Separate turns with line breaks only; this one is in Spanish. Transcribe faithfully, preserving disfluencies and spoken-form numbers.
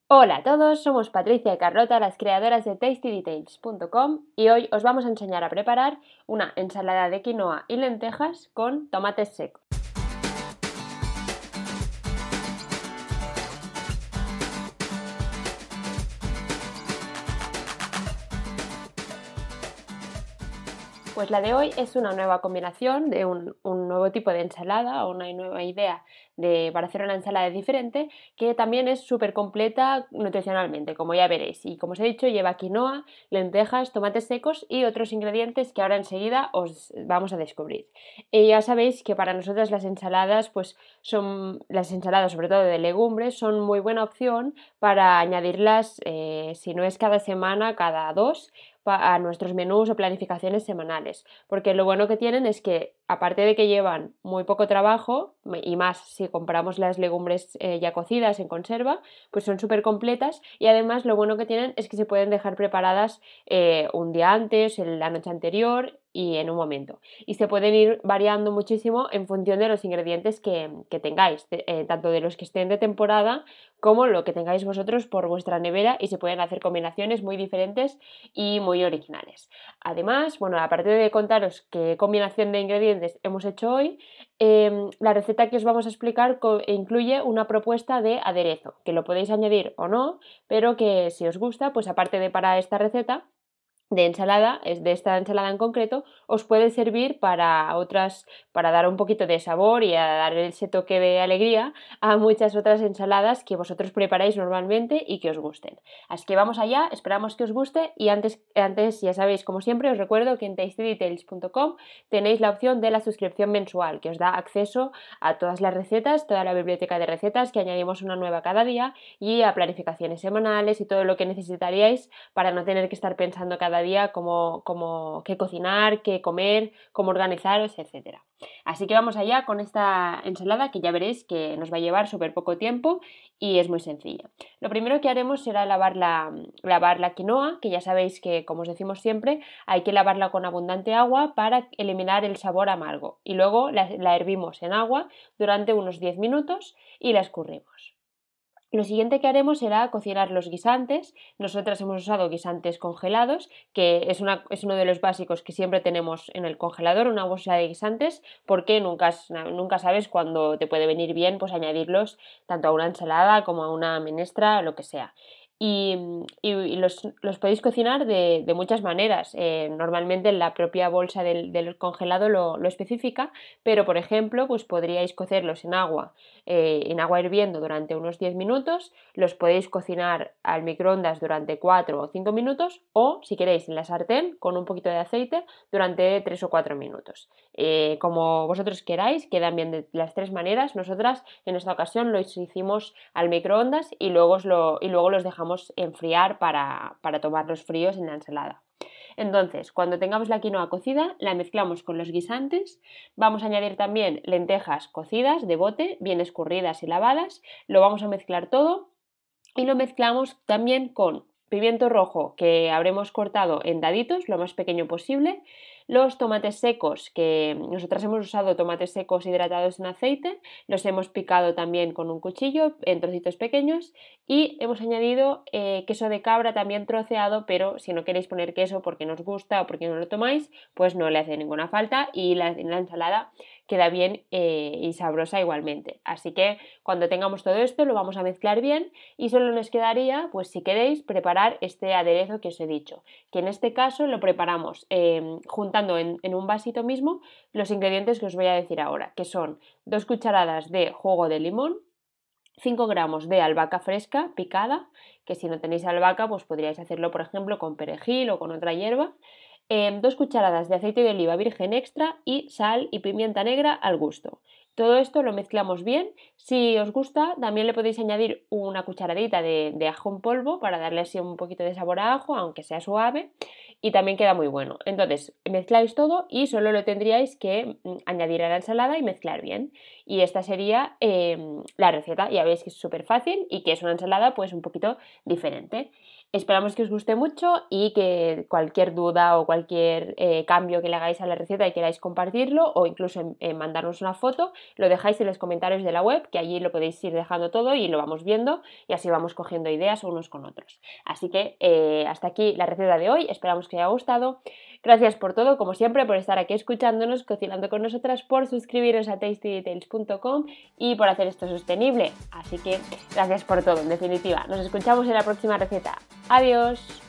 Hola a todos, somos Patricia y Carlota, las creadoras de tasty details punto com y Carlota, las creadoras de tasty details punto com, y hoy os vamos a enseñar a preparar una ensalada de quinoa y lentejas con tomates secos. Pues la de hoy es una nueva combinación de un, un nuevo tipo de ensalada o una nueva idea de, para hacer una ensalada diferente que también es súper completa nutricionalmente, como ya veréis. Y como os he dicho, lleva quinoa, lentejas, tomates secos y otros ingredientes que ahora enseguida os vamos a descubrir. Y ya sabéis que para nosotras las ensaladas, pues son las ensaladas, sobre todo de legumbres, son muy buena opción para añadirlas, eh, si no es cada semana, cada dos a nuestros menús o planificaciones semanales, porque lo bueno que tienen es que aparte de que llevan muy poco trabajo, y más si compramos las legumbres eh, ya cocidas en conserva, pues son súper completas, y además lo bueno que tienen es que se pueden dejar preparadas eh, un día antes, la noche anterior y en un momento, y se pueden ir variando muchísimo en función de los ingredientes que, que tengáis, eh, tanto de los que estén de temporada como lo que tengáis vosotros por vuestra nevera, y se pueden hacer combinaciones muy diferentes y muy originales. Además, bueno, aparte de contaros qué combinación de ingredientes hemos hecho hoy, eh, la receta que os vamos a explicar incluye una propuesta de aderezo, que lo podéis añadir o no, pero que si os gusta, pues aparte de para esta receta de ensalada, de esta ensalada en concreto, os puede servir para otras, para dar un poquito de sabor y a dar ese toque de alegría a muchas otras ensaladas que vosotros preparáis normalmente y que os gusten. Así que vamos allá, esperamos que os guste, y antes, antes ya sabéis, como siempre, os recuerdo que en tasty details punto com tenéis la opción de la suscripción mensual, que os da acceso a todas las recetas, toda la biblioteca de recetas, que añadimos una nueva cada día, y a planificaciones semanales y todo lo que necesitaríais para no tener que estar pensando cada día cómo, cómo, qué cocinar, qué comer, cómo organizaros, etcétera. Así que vamos allá con esta ensalada, que ya veréis que nos va a llevar súper poco tiempo y es muy sencilla. Lo primero que haremos será lavar la, lavar la quinoa, que ya sabéis que, como os decimos siempre, hay que lavarla con abundante agua para eliminar el sabor amargo, y luego la, la hervimos en agua durante unos diez minutos y la escurrimos. Lo siguiente que haremos será cocinar los guisantes. Nosotras hemos usado guisantes congelados, que es, una, es uno de los básicos que siempre tenemos en el congelador, una bolsa de guisantes, porque nunca, nunca sabes cuándo te puede venir bien pues añadirlos tanto a una ensalada como a una menestra, lo que sea. Y, y, y los, los, podéis cocinar de, de muchas maneras. Eh, normalmente la propia bolsa del, del congelado lo, lo especifica, pero por ejemplo pues podríais cocerlos en agua, eh, en agua hirviendo durante unos diez minutos, los podéis cocinar al microondas durante cuatro o cinco minutos, o si queréis en la sartén con un poquito de aceite durante tres o cuatro minutos. Eh, como vosotros queráis, quedan bien de las tres maneras. Nosotras en esta ocasión los hicimos al microondas y luego, lo, y luego los dejamos enfriar para, para tomarlos fríos en la ensalada. Entonces, cuando tengamos la quinoa cocida, la mezclamos con los guisantes. Vamos a añadir también lentejas cocidas de bote, bien escurridas y lavadas. Lo vamos a mezclar todo y lo mezclamos también con pimiento rojo, que habremos cortado en daditos lo más pequeño posible, los tomates secos, que nosotras hemos usado tomates secos hidratados en aceite, los hemos picado también con un cuchillo en trocitos pequeños, y hemos añadido eh, queso de cabra también troceado, pero si no queréis poner queso porque no os gusta o porque no lo tomáis, pues no le hace ninguna falta, y la, la ensalada queda bien eh, y sabrosa igualmente. Así que cuando tengamos todo esto lo vamos a mezclar bien, y solo nos quedaría, pues si queréis, preparar este aderezo que os he dicho, que en este caso lo preparamos eh, juntando en, en un vasito mismo los ingredientes que os voy a decir ahora, que son dos cucharadas de jugo de limón, cinco gramos de albahaca fresca picada, que si no tenéis albahaca pues podríais hacerlo por ejemplo con perejil o con otra hierba, eh, dos cucharadas de aceite de oliva virgen extra y sal y pimienta negra al gusto. Todo esto lo mezclamos bien. Si os gusta, también le podéis añadir una cucharadita de, de ajo en polvo para darle así un poquito de sabor a ajo, aunque sea suave. y también queda muy bueno. Entonces, mezcláis todo y solo lo tendríais que añadir a la ensalada y mezclar bien. Y esta sería eh, la receta. Ya veis que es súper fácil y que es una ensalada pues un poquito diferente. Esperamos que os guste mucho y que cualquier duda o cualquier eh, cambio que le hagáis a la receta y queráis compartirlo o incluso en, en mandarnos una foto, lo dejáis en los comentarios de la web, que allí lo podéis ir dejando todo y lo vamos viendo y así vamos cogiendo ideas unos con otros. Así que eh, hasta aquí la receta de hoy, esperamos que os haya gustado. Gracias por todo, como siempre, por estar aquí escuchándonos, cocinando con nosotras, por suscribiros a tasty details punto com y por hacer esto sostenible. Así que gracias por todo, en definitiva. Nos escuchamos en la próxima receta. ¡Adiós!